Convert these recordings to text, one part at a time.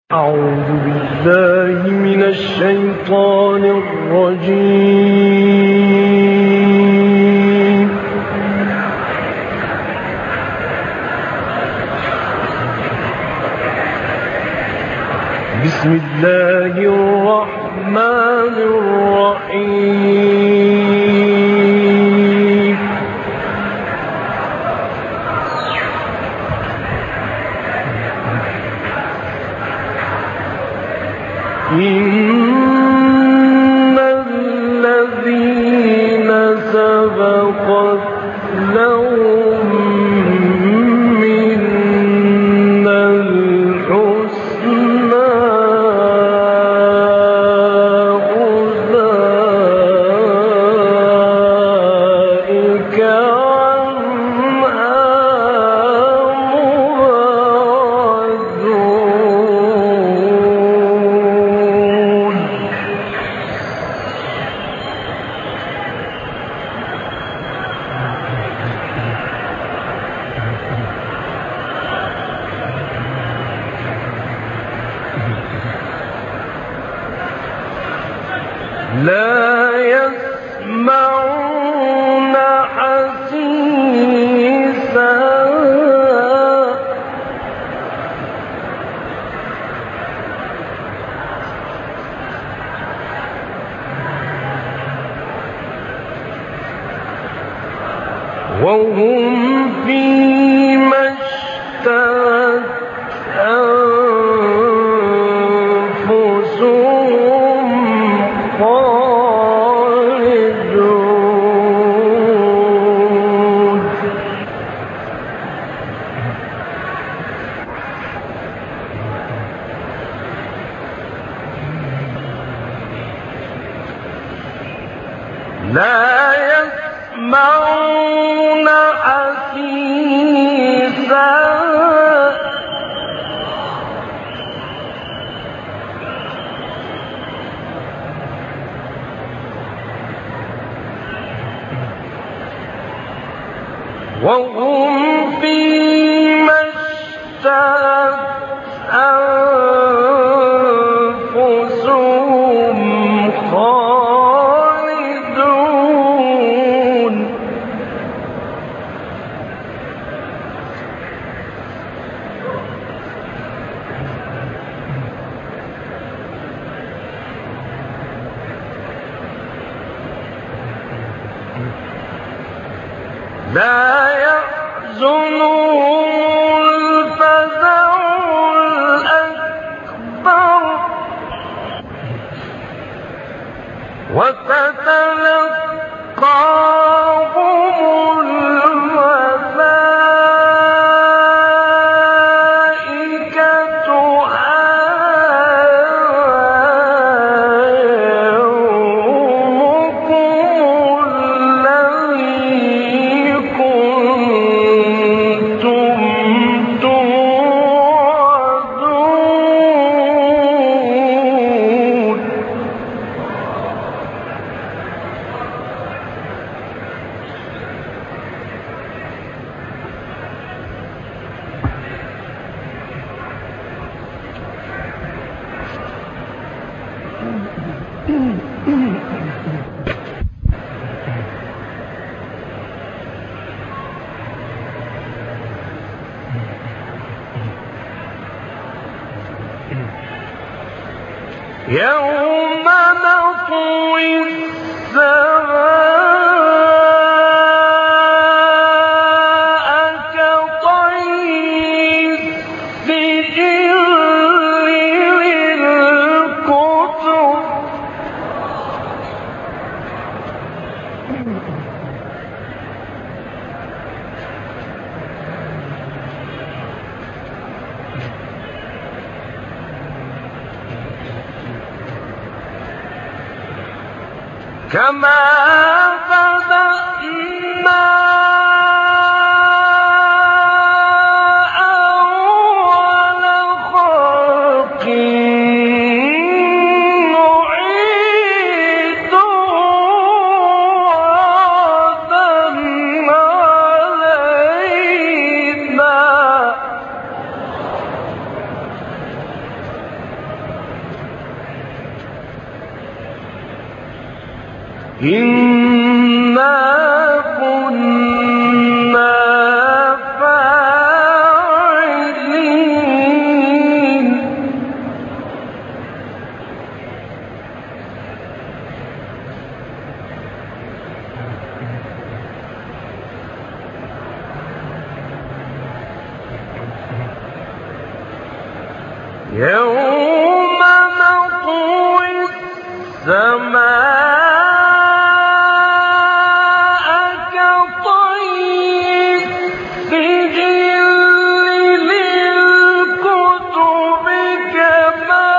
أعوذ بالله من الشيطان الرجيم. بسم الله الرحمن الرحيم. إن الذين سبقت لهم منا الحسنى أولئك عنها مبعدون. لا يسمعون حسيسها وهم فيما اشتهت أنفسهم خالدون. لا يسمعون حسيسها وهم فيما اشتهت أنفسهم خالدون. لا يحزنهم الفزع الأكبر وتتلقاهم الملائكة يومكم الذي كنتم توعدون. يوم نطوي السماء كطي السجل للكتب كما بدأنا أول خلق نعيده وعدا علينا إنا كنا فاعلين يوم نطوي السماء كطي السجل للكتب كما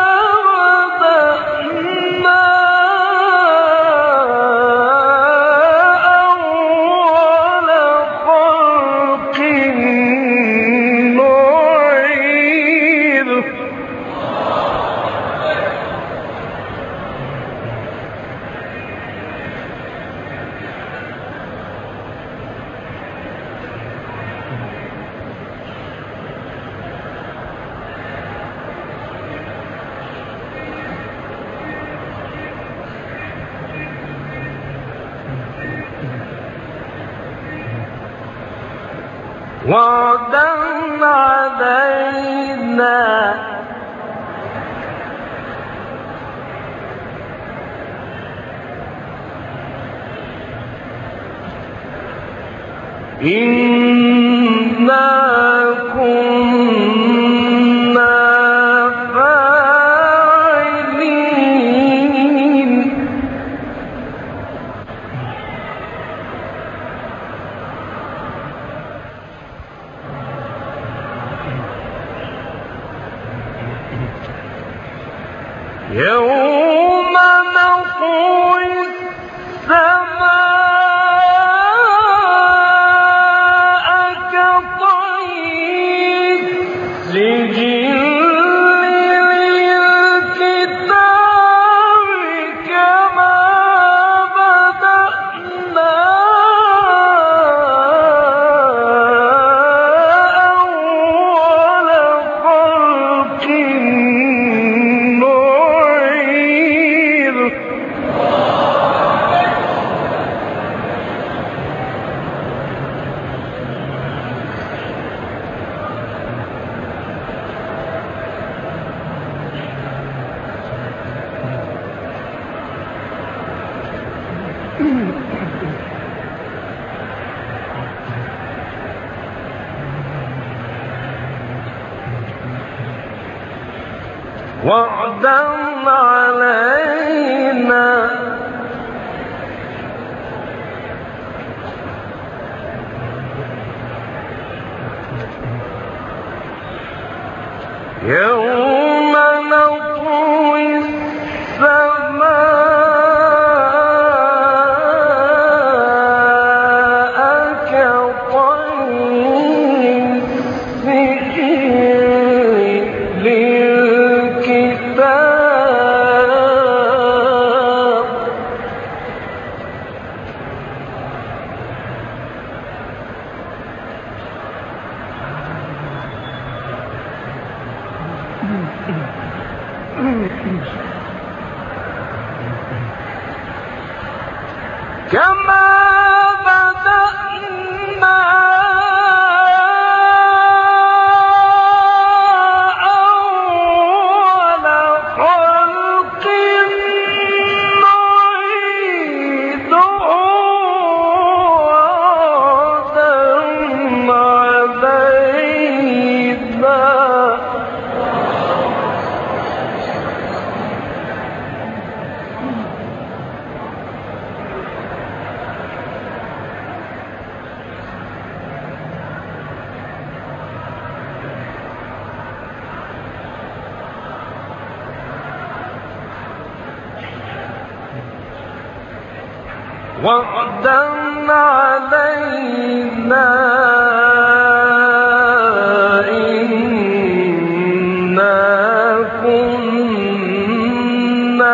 بدأنا أول خلق نعيده وعدا علينا إنا كنا فاعلين يوم نطوي السماء كطي السجل للكتاب كما بدأنا أول خلق نعيده وعدا علينا يوم نطوي السماء كطي السجل للكتاب كما بدأنا أول خلق نعيده وعدا علينا إنا كنا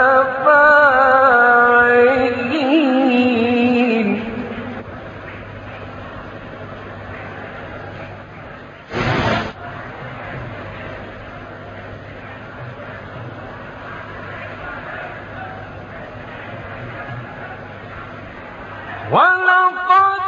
فاعلين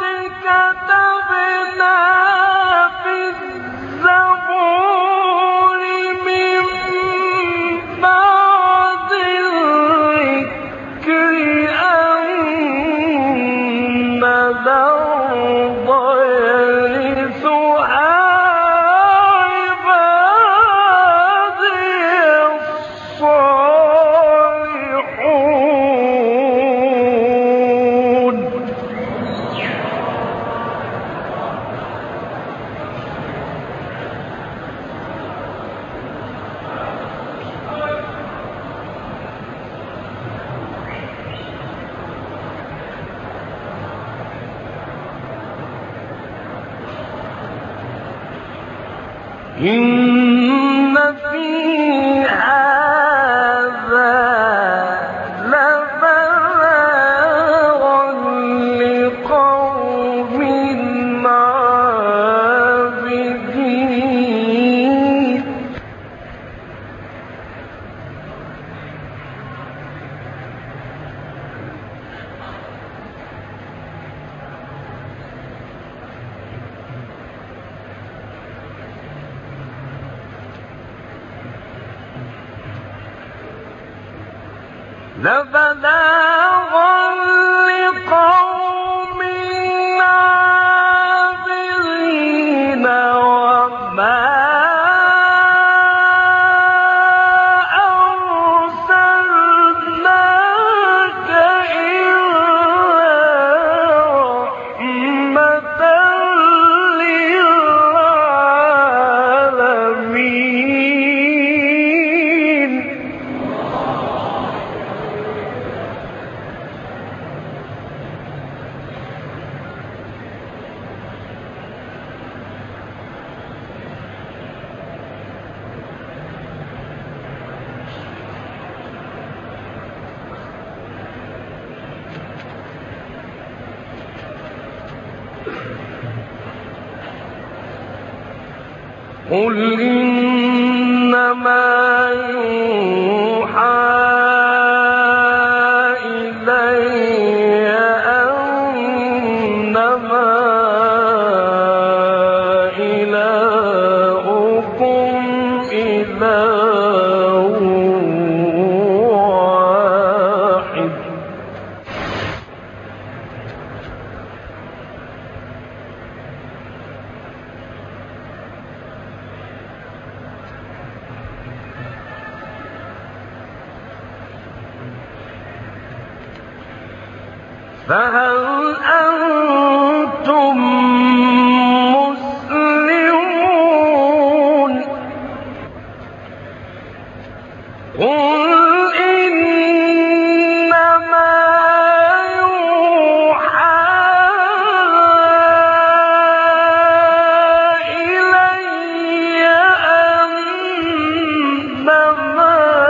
إن في هذا لبلاغا لقوم عابدين وما أرسلناك إلا رحمة للعالمين قل إنما يوحى إلي أنما إلهكم إله واحد فهل أنتم مسلمون قل إنما يوحى إلي أنما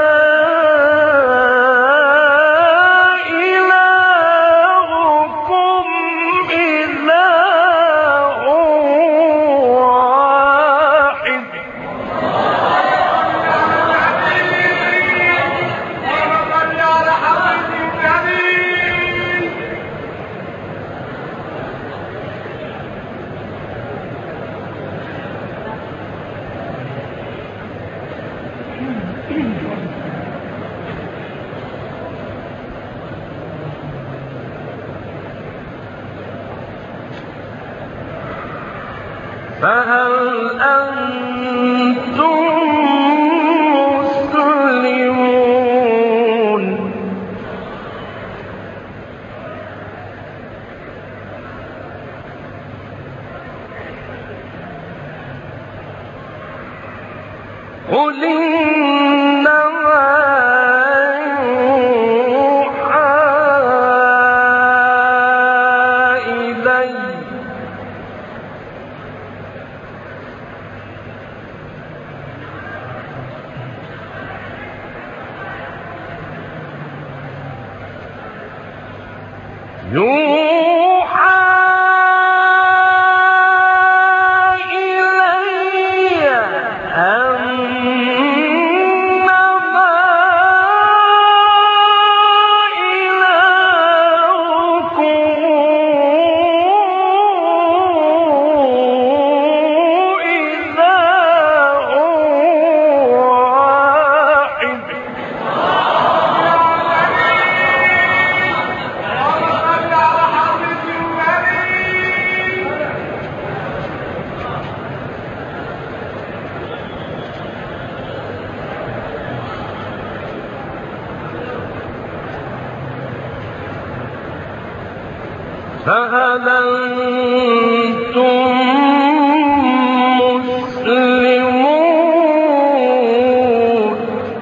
إلهكم إله واحد فهل أنتم مسلمون قل إنما فهل أنتم مسلمون؟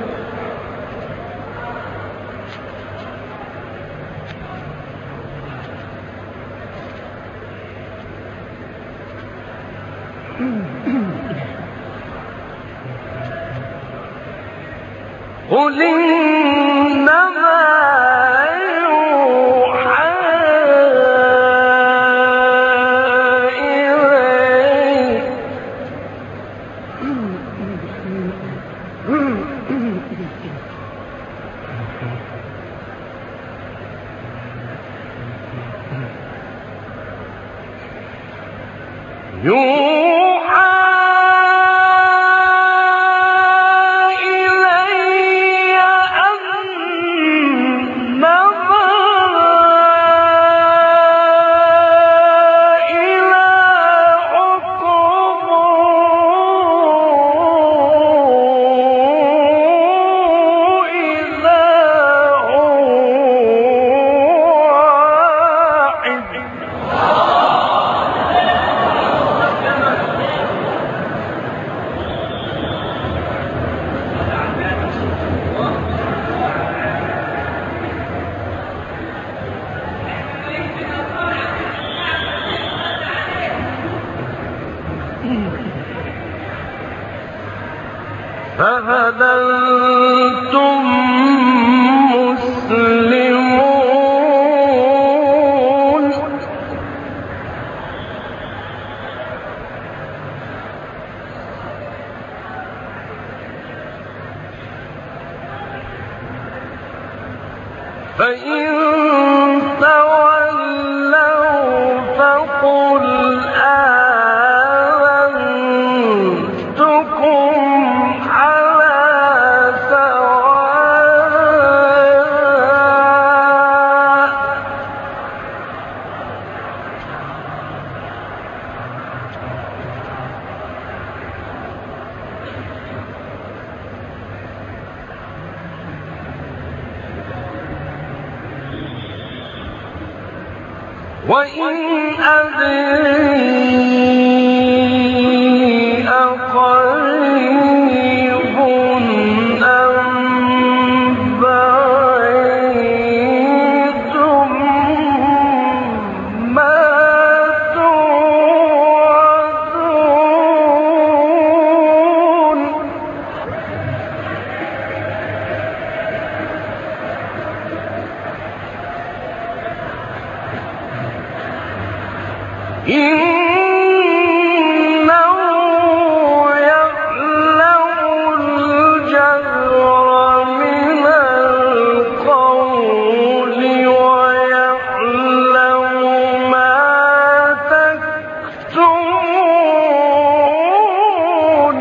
قل إنما يوحى إلي فهل أنتم مسلمون؟ فإن تولوا فقل وإن أدري أقريب أم بعيد ما توعدون إنه يعلم الجهر من القول ويعلم ما تكتمون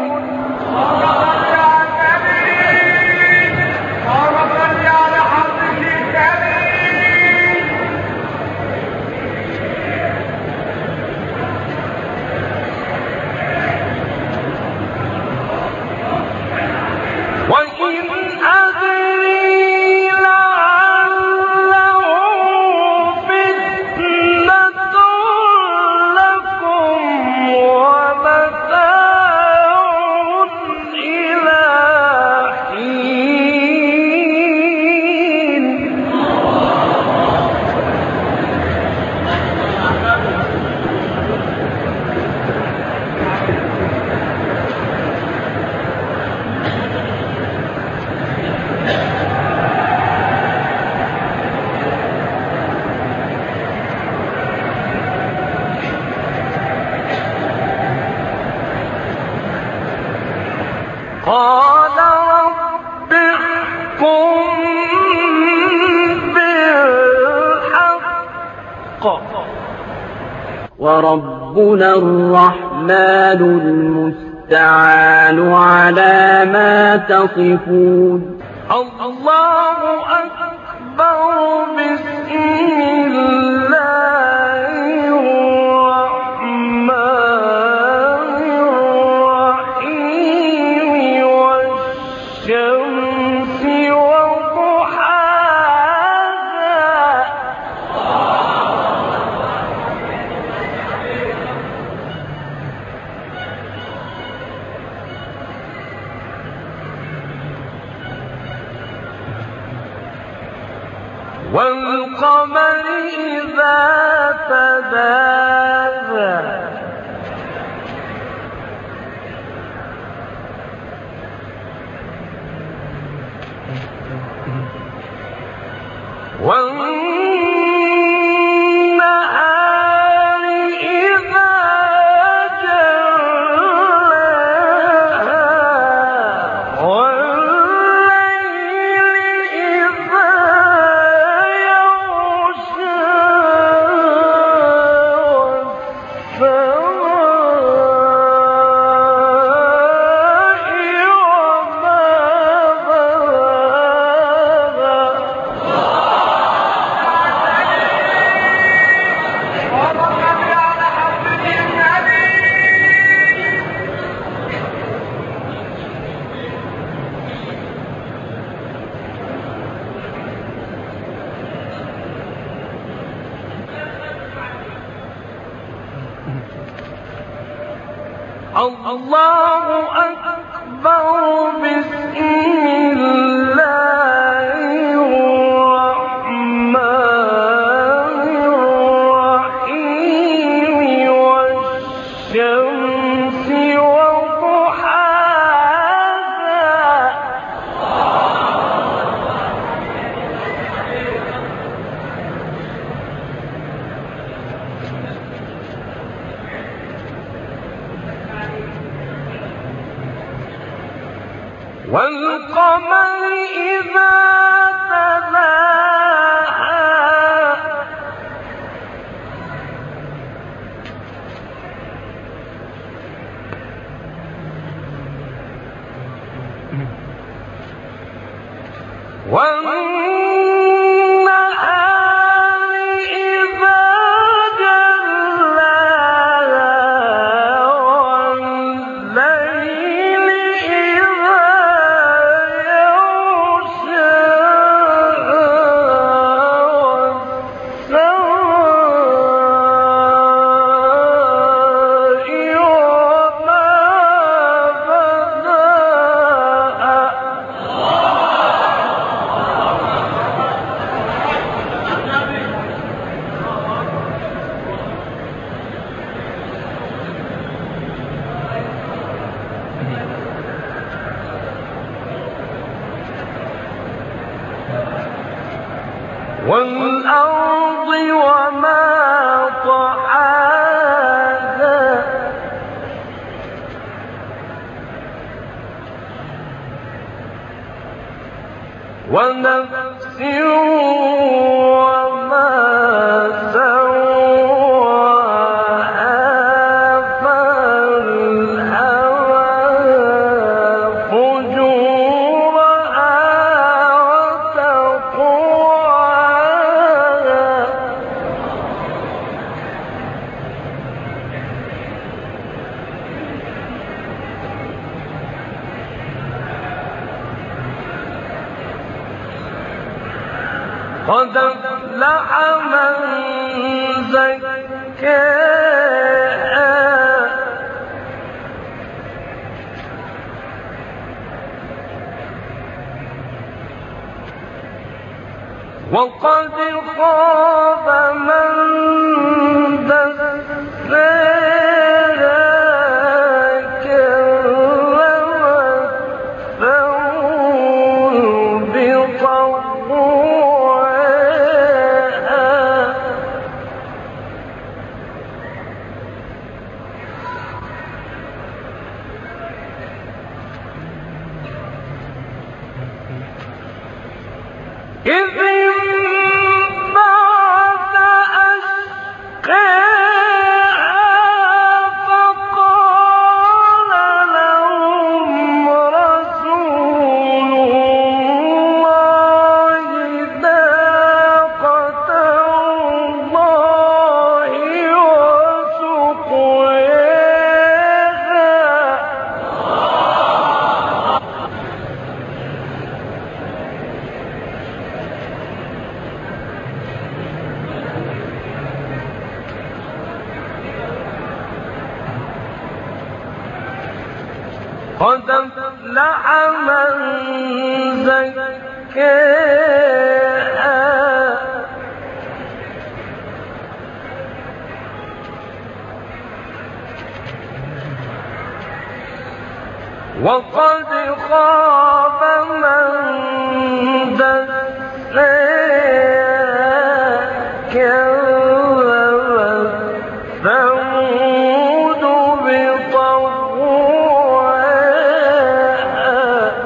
وإن أدري لعله فتنة لكم ومتاع إلى حين قال رب احكم بالحق وربنا الرحمن المستعان على ما تصفون الله أكبر بسم الله الرحمن الرحيم والشمس وضحاها والقمر إذا تلاها والنهار إذا جلاها والليل إذا يغشاها الله أكبر بسم الله الرحمن الرحيم والشمس وضحاها والقمر إذا تلاها والنهار إذا جلاها والليل إذا والأرض وما طحاها ونفس وما سواها فألهمها فجورها وتقواها قد أفلح من زكاها وقد خاب من دساها كذبت ثمود بطغواها إذ انبعث أشقاها فقال لهم رسول الله ناقة الله وسقياها قد أفلح من زكاها وقد خاب من دساها كذبت ثمود بطغواها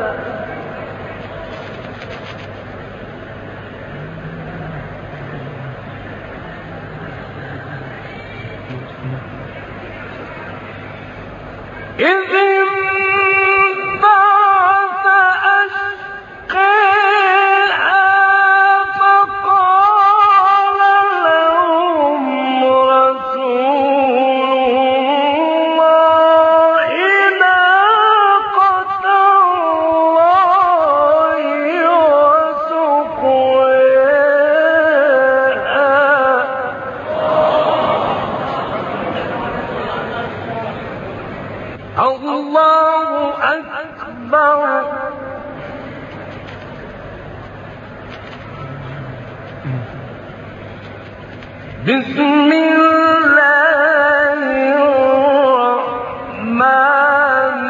إذ انبعث أشقاها فقال لهم رسول الله ناقة الله وسقياها الله أكبر بسم الله الرحمن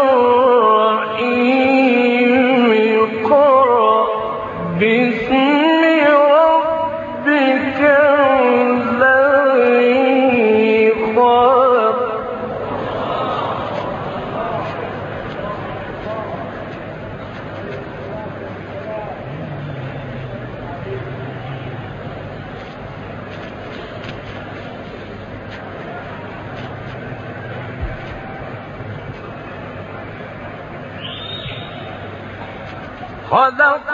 الرحيم اقرأ باسم ربك الذي خلق خلق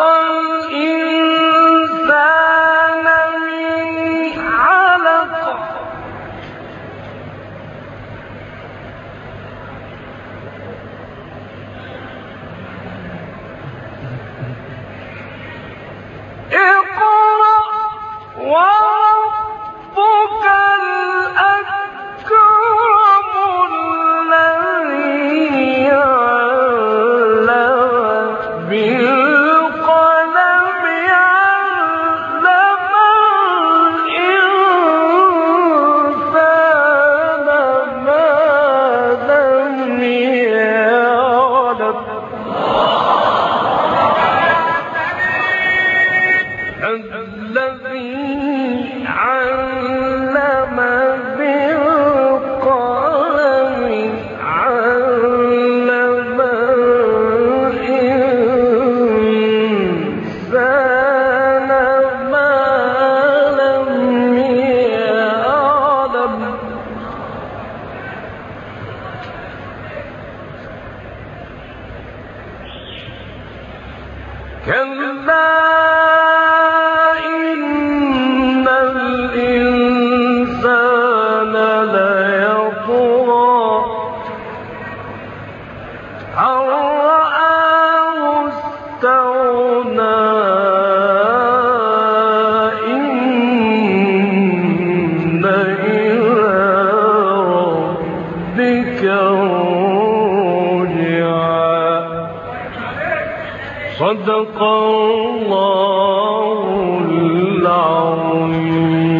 الإنسان من علق اقرأ وربك الأكرم الذي علم بالقلم علم الإنسان ما لم يعلم الذي علم بالقلم علم الإنسان ما لم يعلم كلا إن الإنسان ليطغى أن رآه استغنى إن إلى ربك رجعا صدق الله العظيم.